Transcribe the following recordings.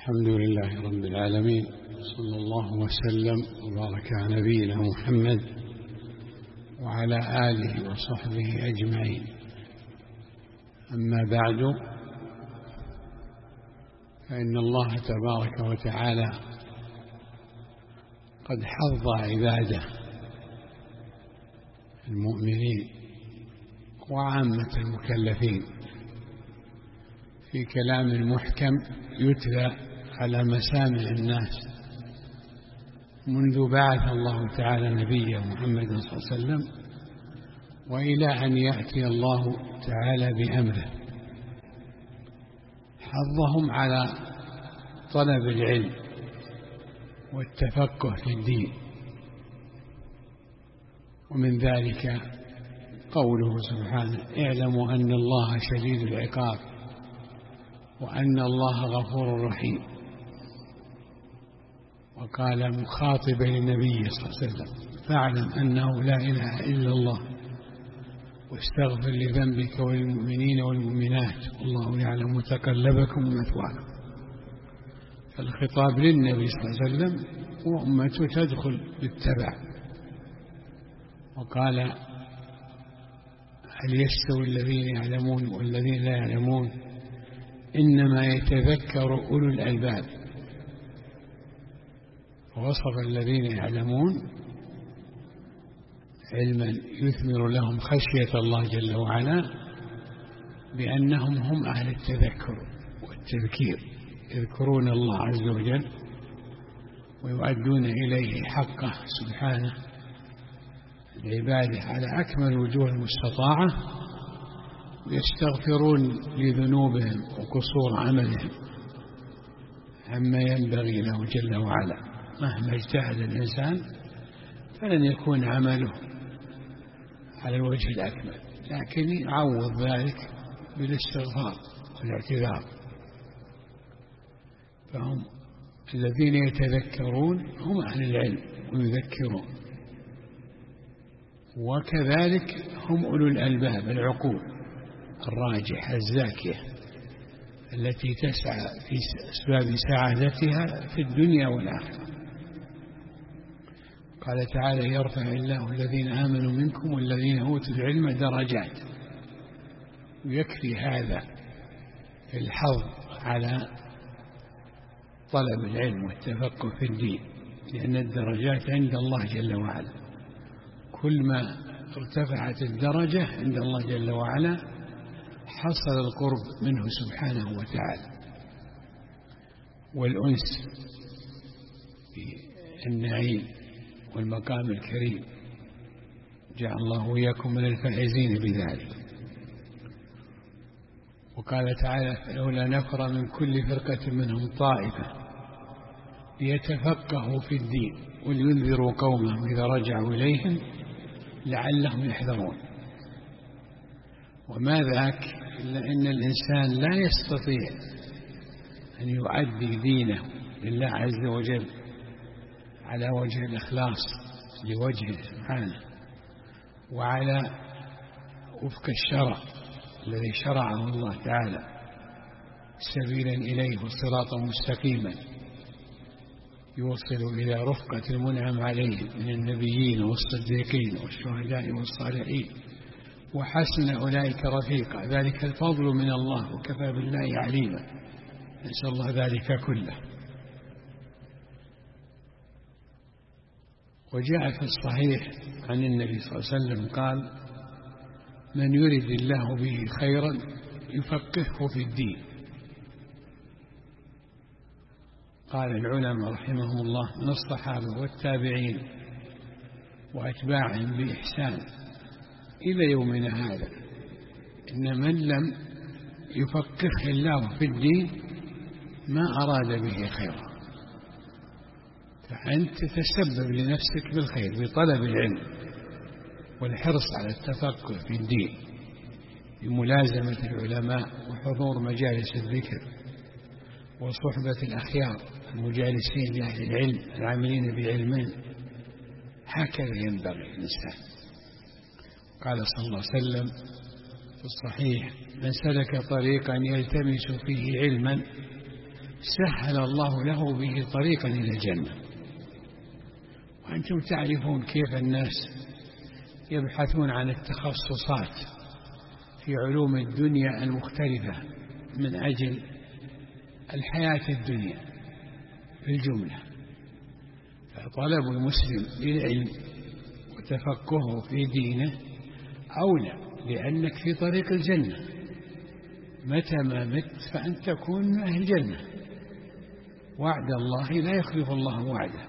الحمد لله رب العالمين، صلى الله وسلم وبارك على نبينا محمد وعلى آله وصحبه أجمعين. أما بعد، فإن الله تبارك وتعالى قد حض عباده المؤمنين وعامة المكلفين في كلام محكم يتلى على مسامع الناس منذ بعث الله تعالى نبيه محمد صلى الله عليه وسلم وإلى أن يأتي الله تعالى بأمره. حضهم على طلب العلم والتفقه في الدين، ومن ذلك قوله سبحانه: اعلموا أن الله شديد العقاب وأن الله غفور رحيم. وقال مخاطبا للنبي صلى الله عليه وسلم: فاعلم أنه لا إله إلا الله واستغفر لذنبك وللمؤمنين والمؤمنات والله يعلم متقلبكم ومثواكم. فالخطاب للنبي صلى الله عليه وسلم وأمته تدخل بالتبع. وقال: هل يستوي الذين يعلمون والذين لا يعلمون إنما يتذكر أولو الألباب. ووصف الذين يعلمون علما يثمر لهم خشية الله جل وعلا بأنهم هم أهل التذكر والتذكير، يذكرون الله عز وجل ويؤدون إليه حقه سبحانه العبادة على أكمل الوجوه المستطاعة، ويستغفرون لذنوبهم وقصور عملهم عما ينبغي له جل وعلا. مهما اجتهد الإنسان فلن يكون عمله على الوجه الأكمل، لكن يعوض ذلك بالاستغفار والاعتذار. فهم الذين يتذكرون هم أهل العلم ويذكرون، وكذلك هم أولو الألباب العقول الراجحة الزاكية التي تسعى في أسباب سعادتها في الدنيا والآخرة. قال تعالى: يرفع الله الذين آمنوا منكم والذين أوتوا العلم درجات. ويكفي هذا الحظ على طلب العلم والتفقه في الدين، لأن الدرجات عند الله جل وعلا كل ما ارتفعت الدرجة عند الله جل وعلا حصل القرب منه سبحانه وتعالى والأنس بالنعيم والمقام الكريم. جعل الله وإياكم من الفائزين بذلك. وقال تعالى: فلولا نفر من كل فرقة منهم طائفة ليتفقهوا في الدين ولينذروا قومهم إذا رجعوا إليهم لعلهم يحذرون. وما ذاك إلا أن الإنسان لا يستطيع أن يؤدي دينه لله عز وجل على وجه الإخلاص لوجهه سبحانه وعلى وفق الشرع الذي شرعه الله تعالى سبيلا إليه وصراطا مستقيما يوصل إلى رفقة المنعم عليه من النبيين والصديقين والشهداء والصالحين وحسن أولئك رفيقا. ذلك الفضل من الله وكفى بالله عليما. نسأل الله ذلك كله. وجاء في الصحيح عن النبي صلى الله عليه وسلم قال: من يرد الله به خيرا يفقهه في الدين. قال العلماء رحمهم الله من الصحابة والتابعين وأتباعهم بإحسان إلى يومنا هذا إن من لم يفقهه الله في الدين ما أراد به خيرا. فأنت تسبب لنفسك بالخير بطلب العلم والحرص على التفقه في الدين بملازمة العلماء وحضور مجالس الذكر وصحبة الأخيار المجالسين لأهل العلم العاملين بعلمين. هكذا ينبغي الإنسان. قال صلى الله عليه وسلم في الصحيح: من سلك طريقا يلتمس فيه علما سهل الله له به طريقا إلى الجنة. وأنتم تعرفون كيف الناس يبحثون عن التخصصات في علوم الدنيا المختلفة من أجل الحياة الدنيا في الجملة. فطلب المسلم للعلم وتفقهه في دينه أولى، لأنك في طريق الجنة، متى ما مت فأنت تكون من أهل الجنة، وعد الله لا يخلف الله وعده،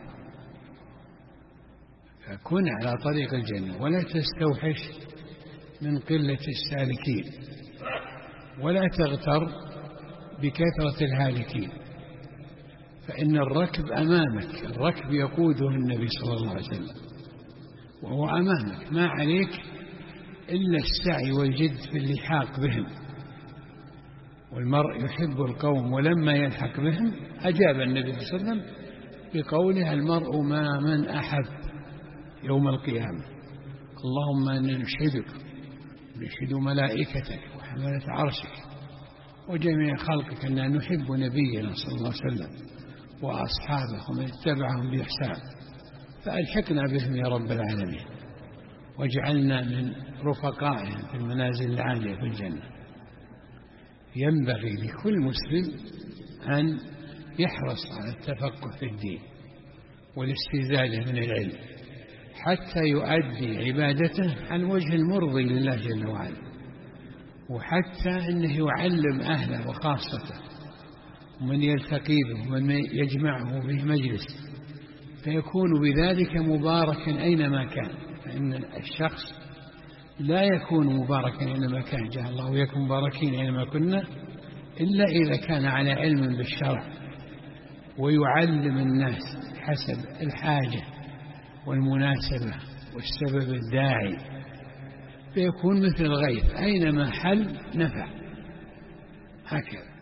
فكن على طريق الجنة ولا تستوحش من قلة السالكين، ولا تغتر بكثرة الهالكين، فإن الركب أمامك، الركب يقوده النبي صلى الله عليه وسلم وهو أمامك، ما عليك إلا السعي والجد في اللحاق بهم. والمرء يحب القوم ولما يلحق بهم أجاب النبي صلى الله عليه وسلم بقوله: المرء مع من أحب يوم القيامة. اللهم إنا نشهدك ونشهد ملائكتك وحملة عرشك وجميع خلقك أننا نحب نبينا صلى الله عليه وسلم وأصحابه ومن اتبعهم بإحسان، فألحقنا بهم يا رب العالمين، واجعلنا من رفقائهم في المنازل العالية في الجنة. ينبغي لكل مسلم أن يحرص على التفقه في الدين والاستزادة من العلم حتى يؤدي عبادته على الوجه المرضي لله جل وعلا، وحتى أنه يعلم أهله وخاصته ومن يلتقي به ومن يجمعه في مجلس، فيكون بذلك مباركا أينما كان. فإن الشخص لا يكون مباركا أينما كان، جعل الله وإياكم مباركين أينما كنا، إلا إذا كان على علم بالشرع ويعلم الناس حسب الحاجة والمناسبة والسبب الداعي، فيكون مثل الغيث أينما حل نفع. هكذا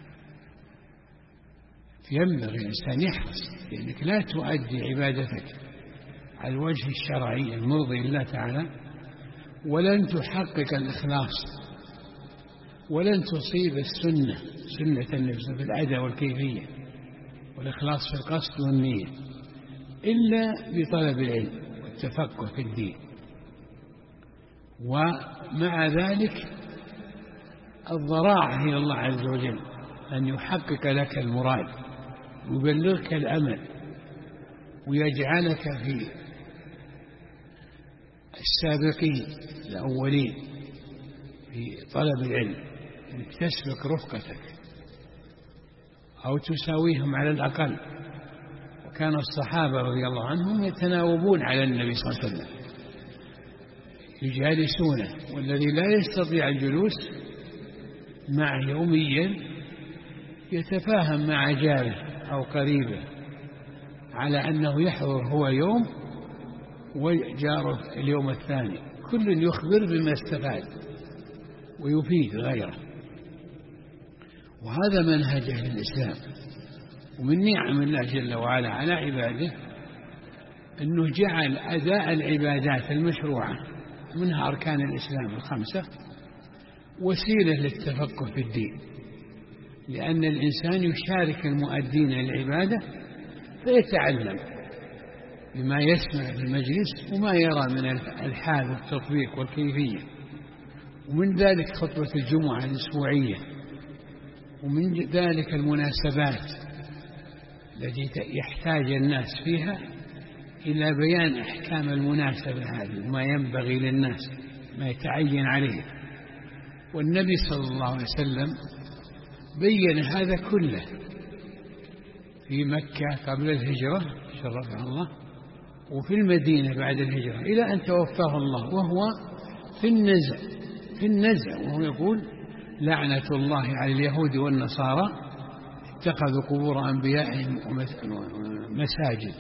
ينبغي الإنسان يحرص، لأنك لا تؤدي عبادتك على الوجه الشرعي المرضي لله تعالى، ولن تحقق الإخلاص، ولن تصيب السنة، سنة النبي في الأداء والكيفية والإخلاص في القصد والنية، إلا بطلب العلم والتفقه في الدين. ومع ذلك الضراعة إلى الله عز وجل أن يحقق لك المراد ويبلغك الأمل ويجعلك في السابقين الأولين في طلب العلم، أنك تسبق رفقتك أو تساويهم على الأقل. وكان الصحابة رضي الله عنهم يتناوبون على النبي صلى الله عليه وسلم، يجالسونه، والذي لا يستطيع الجلوس معه يوميا يتفاهم مع جاره أو قريبه على أنه يحضر هو يوم وجاره اليوم الثاني، كل يخبر بما استفاد ويفيد غيره. وهذا منهج أهل الإسلام، ومن نعم الله جل وعلا على عباده أنه جعل أداء العبادات المشروعة منها أركان الإسلام الخمسة وسيلة للتفقه في الدين، لأن الإنسان يشارك المؤدين للعبادة فيتعلم بما يسمع في المجلس وما يرى من الحال والتطبيق والكيفية، ومن ذلك خطبة الجمعة الأسبوعية، ومن ذلك المناسبات التي يحتاج الناس فيها إلى بيان أحكام المناسبة هذه وما ينبغي للناس ما يتعين عليه. والنبي صلى الله عليه وسلم بين هذا كله في مكة قبل الهجرة شرفها الله، وفي المدينة بعد الهجرة، إلى أن توفاه الله وهو في النزع وهو يقول: لعنة الله على اليهود والنصارى اتخذوا قبور أنبيائهم مساجد.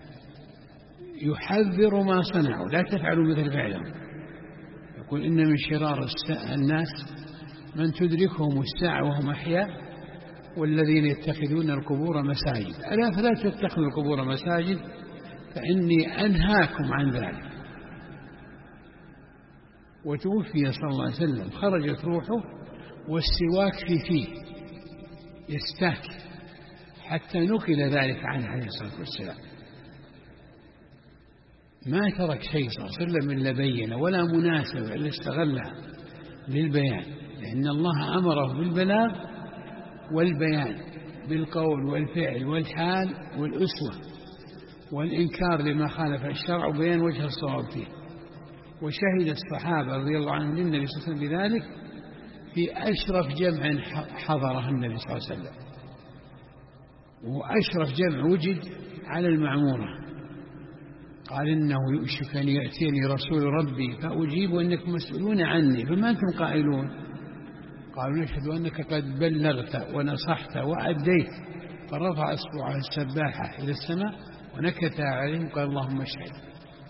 يحذر ما صنعوا، لا تفعلوا مثل فعلهم. يقول: إن من شرار الناس من تدركهم الساعة وهم أحياء والذين يتخذون القبور مساجد، ألا فلا تتخذوا القبور مساجد فإني أنهاكم عن ذلك. وتوفي صلى الله عليه وسلم، خرجت روحه والسواك في فيه، يستاك حتى نقل ذلك عنه عليه الصلاة والسلام. ما ترك شيء صلى الله عليه وسلم إلا بينه، ولا مناسبة إلا استغلها للبيان، لأن الله أمره بالبلاغ والبيان بالقول والفعل والحال والأسوة والإنكار لما خالف الشرع وبيان وجه الصواب فيه. وشهد الصحابة رضي الله عنهم للنبي صلى الله عليه وسلم بذلك في أشرف جمع حضره النبي صلى الله عليه وسلم، وأشرف جمع وجد على المعمورة. قال إنه يؤشك أن يأتيني رسول ربي فأجيب وإنكم مسؤولون عني فما أنتم قائلون؟ قالوا نشهد أنك قد بلغت ونصحت وأديت. فرفع أصبعه السباحة إلى السماء ونكت عليهم قال اللهم اشهد.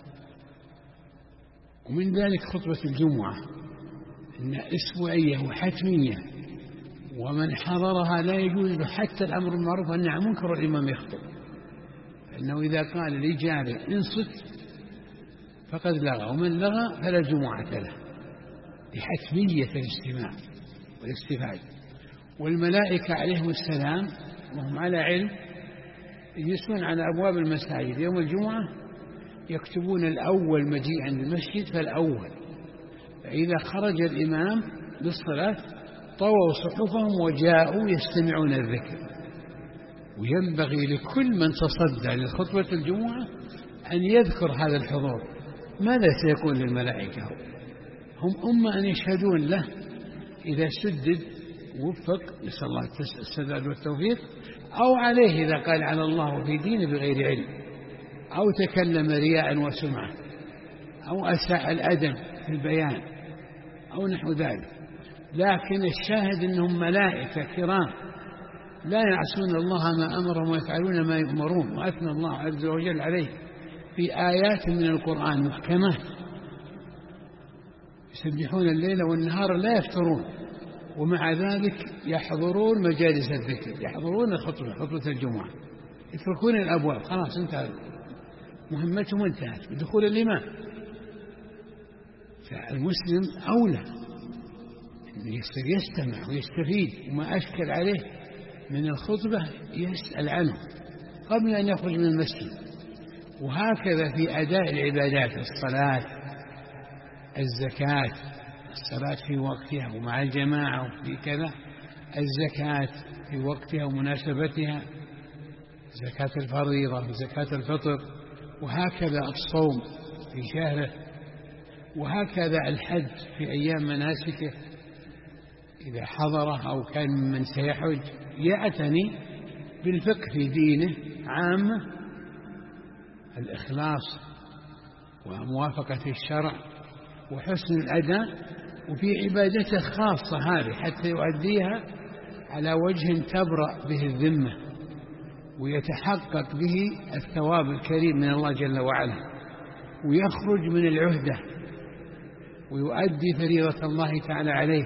ومن ذلك خطبة الجمعة إن أسبوعية وحتمية، ومن حضرها لا يجوز له حتى الأمر بالمعروف والنهي عن المنكر والإمام يخطب، فإنه إذا قال لجاره انصت فقد لغى، ومن لغى فلا جمعة له، لحتمية الاجتماع والاستفادة. والملائكة عليهم السلام وهم على علم يجلسون على أبواب المساجد يوم الجمعة يكتبون الأول مجيئا للمسجد فالأول، فإذا خرج الإمام للصلاة طووا صحفهم وجاءوا يستمعون الذكر. وينبغي لكل من تصدى لخطبة الجمعة أن يذكر هذا الحضور. ماذا سيكون للملائكة؟ هم أمة أن يشهدون له إذا سدد وفق، نسأل الله السداد والتوفيق، أو عليه إذا قال على الله في دينه بغير علم، أو تكلم رياء وسمعة، أو أساء الأدب في البيان أو نحو ذلك. لكن الشاهد أنهم ملائكة كرام لا يعصون الله ما أمرهم ويفعلون ما يؤمرون. وأثنى الله عز وجل عليه في آيات من القرآن محكمات يسبحون الليل والنهار لا يفترون، ومع ذلك يحضرون مجالس الذكر، يحضرون خطبة الجمعة، يتركون الأبواب، خلاص انتهى مهمتهم انتهت بدخول الإمام. فالمسلم أولى يستمع ويستفيد، وما أشكل عليه من الخطبة يسأل عنه قبل أن يخرج من المسجد. وهكذا في أداء العبادات، الصلاة، الزكاة، الصلاة في وقتها ومع الجماعة وفي كذا، الزكاة في وقتها ومناسبتها، زكاة الفريضة وزكاة الفطر، وهكذا الصوم في شهره، وهكذا الحج في أيام مناسكه إذا حضره أو كان من سيحج يعتني بالفقه في دينه عامة، الإخلاص وموافقة الشرع وحسن الأداء، وفي عبادته خاصة هذه حتى يؤديها على وجه تبرأ به الذمة ويتحقق به الثواب الكريم من الله جل وعلا، ويخرج من العهدة ويؤدي فريضة الله تعالى عليه،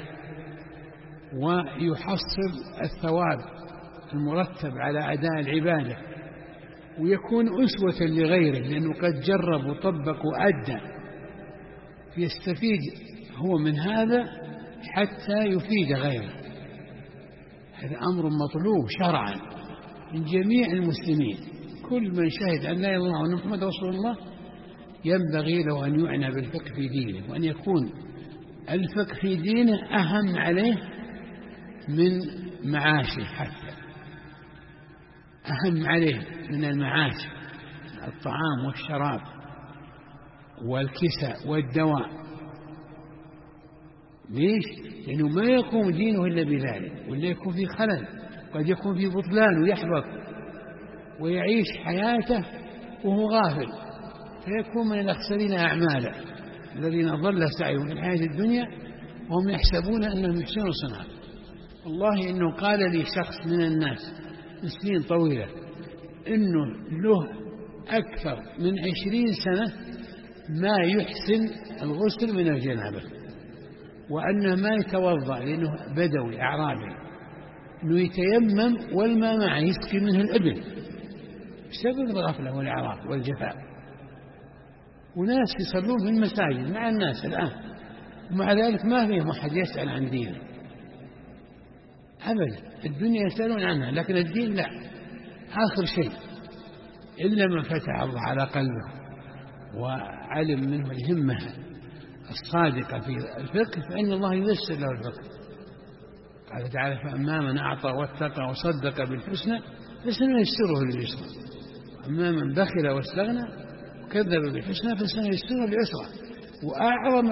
ويحصل الثواب المرتب على أداء العبادة، ويكون أسوة لغيره لأنه قد جرب وطبق وأدى، فيستفيد هو من هذا حتى يفيد غيره. هذا أمر مطلوب شرعا من جميع المسلمين. كل من شهد أن لا إله إلا الله وأن محمد رسول الله ينبغي له أن يعنى بالفقه في دينه، وأن يكون الفقه في دينه أهم عليه من معاشه، حتى أهم عليه من المعاش، الطعام والشراب والكساء والدواء. ليش؟ لأنه ما يقوم دينه إلا بذلك، ولا يكون في خلل، قد يكون في بطلان ويحبط ويعيش حياته وهو غافل، فيكون من الأخسرين أعمالا الذين ضل سعيهم في الحياة الدنيا وهم يحسبون أنهم يحسنون صنعا. والله إنه قال لي شخص من الناس سنين طويلة إنه له أكثر من 20 سنة ما يحسن الغسل من الجنابة، وأنه ما يتوضأ لأنه بدوي أعرابي، أنه يتيمم والماء معه يسقي منه الإبل بسبب الغفلة والإعراض والجفاء. وناس يصلون في المساجد مع الناس الآن، ومع ذلك ما فيهم أحد يسأل عن دينه أبدا. الدنيا يسألون عنها لكن الدين لا. آخر شيء إلا من فتح الله على قلبه وعلم منه الهمة الصادقة في الفقه فإن الله ييسر له الفقه. قال تعالى فأما من أعطى واتقى وصدق بالحسنى فسنيسره لليسرى أما من بخل واستغنى وكذب بالحسنى فسنيسره لليسرى. وأعظم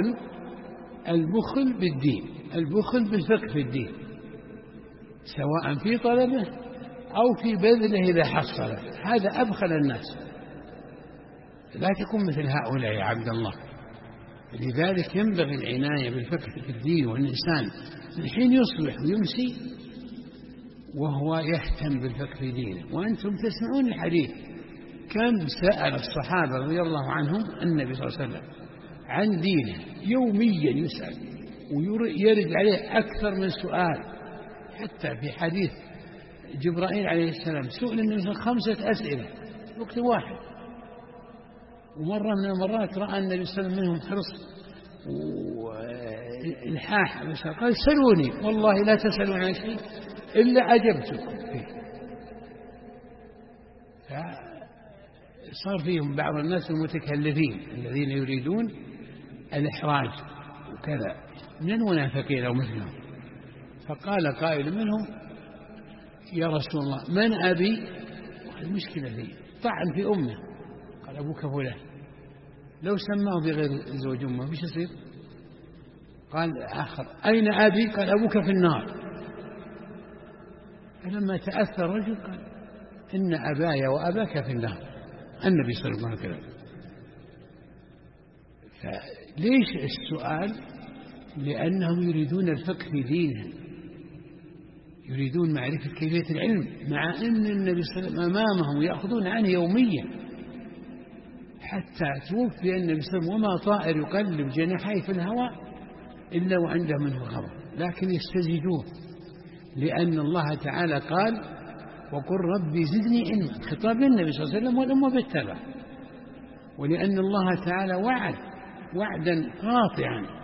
البخل بالدين، البخل بالفقه في الدين سواء في طلبه أو في بذله إذا حصله، هذا أبخل الناس. لا تكن مثل هؤلاء يا عبد الله. لذلك ينبغي العناية بالفقه في الدين، والإنسان من حين يصبح ويمسي وهو يهتم بالفقه في دينه. وأنتم تسمعون الحديث كم سأل الصحابة رضي الله عنهم النبي صلى الله عليه وسلم عن دينه، يوميا يسأل ويرد عليه أكثر من سؤال. حتى في حديث جبرائيل عليه السلام سئل النبي صلى الله عليه وسلم 5 أسئلة وقت واحد. ومرة من المرات رأى النبي صلى الله عليه وسلم منهم حرص والحاح قال سلوني والله لا تسألون عن شيء إلا أجبتكم فيه. فصار فيهم بعض الناس المتكلفين الذين يريدون الإحراج وكذا من المنافقين أو مثلهم. فقال قائل منهم يا رسول الله من أبي؟ المشكلة فيه طعن في أمه. قال أبوك فلان. لو سماه بغير زوج أمه وش يصير؟ قال آخر أين أبي؟ قال أبوك في النار. فلما تأثر الرجل قال إن أباي وأباك في النار. النبي صلى الله عليه وسلم. فليش السؤال؟ لأنهم يريدون الفقه في دينهم، يريدون معرفة كيفية العلم، مع أن النبي صلى الله عليه وسلم أمامهم يأخذون عنه يوميا حتى توفي النبي صلى الله عليه وسلم وما طائر يقلب جناحيه في الهواء إلا وعنده منه خبر، لكن يستزيدون لأن الله تعالى قال وقل ربي زدني علما، خطاب للنبي صلى الله عليه وسلم والأمة بالتبع. ولأن الله تعالى وعد وعدا قاطعا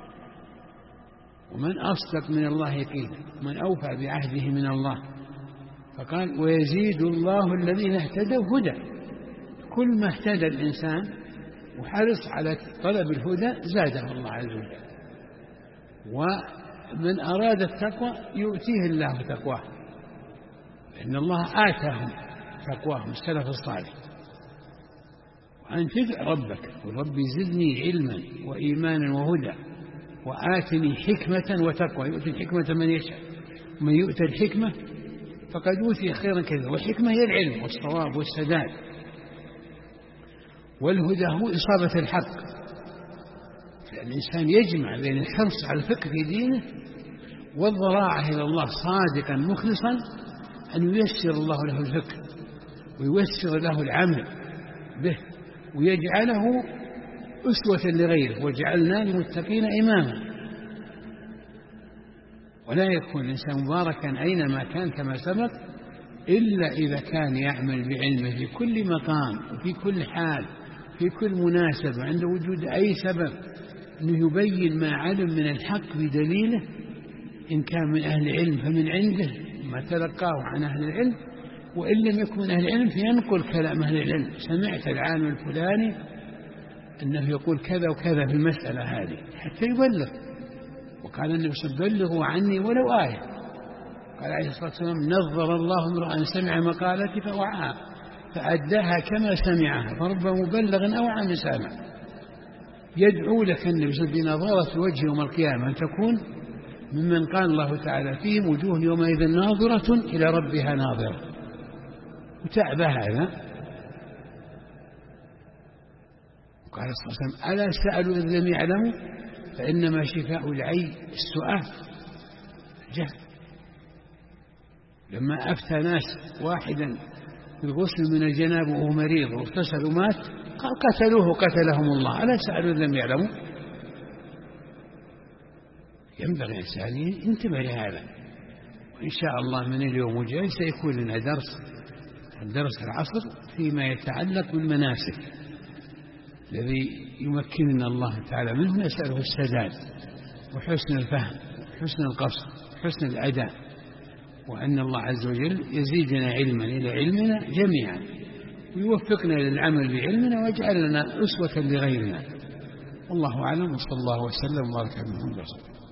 ومن أصدق من الله قيلا ومن أوفى بعهده من الله. فقال ويزيد الله الذين اهتدوا هدى. كل ما اهتدى الإنسان وحرص على طلب الهدى زاده الله عز وجل. ومن أراد التقوى يؤتيه الله تقواه، إن الله آتاهم تقواهم السلف الصالح. وأن تدع ربك وربي زدني علما وإيمانا وهدى وآتني حكمة وتقوى. يؤتي الحكمة من يشاء، ومن يؤتى الحكمة فقد أوتي خيرا كثيرا. والحكمة هي العلم والصواب والسداد، والهدى هو إصابة الحق. فالإنسان يجمع بين الحرص على الفقه في دينه والضراعة إلى الله صادقا مخلصا أن ييسر الله له الفقه وييسر له العمل به ويجعله أسوة لغيره. وجعلنا للمتقين إماما. ولا يكون الإنسان مباركا أينما كان كما سبق إلا إذا كان يعمل بعلمه في كل مقام وفي كل حال في كل مناسبة عند وجود أي سبب، أنه يبين ما علم من الحق بدليله. إن كان من أهل العلم فمن عنده ما تلقاه عن أهل العلم، وإن لم يكن من أهل العلم فينقل كلام أهل العلم. سمعت العالم الفلاني أنه يقول كذا وكذا في المسألة هذه حتى يبلغ. وقال النبي صلى الله عليه وسلم بلغوا عني ولو آية. قال عليه الصلاة والسلام نظر الله امرأ سمع مقالتي فوعاها فأداها كما سمعها فرب مبلغ أو عن سامع. يدعو لك النبي صلى الله عليه وسلم بنظارة وجه يوم القيامة أن تكون ممن قال الله تعالى فيهم وجوه يومئذ ناظرة إلى ربها ناظرة. وتعب هذا. قال صلى الله عليه وسلم ألا سألوا إذ لم يعلموا فإنما شفاء العي السؤال جهل. لما أفتى ناس واحدا بالغسل من الجناب وهو مريض واغتسل ومات قال قتلوه قتلهم الله. ألا سألوا إذ لم يعلموا. ينبغي الإنسان ينتبه لهذا. وإن شاء الله من اليوم الجاي سيكون لنا درس العصر فيما يتعلق بالمناسك الذي يمكننا الله تعالى منه. نسأله السداد وحسن الفهم وحسن القصد وحسن الأداء وأن الله عز وجل يزيدنا علما إلى علمنا جميعا، ويوفقنا للعمل بعلمنا ويجعلنا أسوة لغيرنا. والله أعلم، وصلى الله وسلم وبارك على محمد.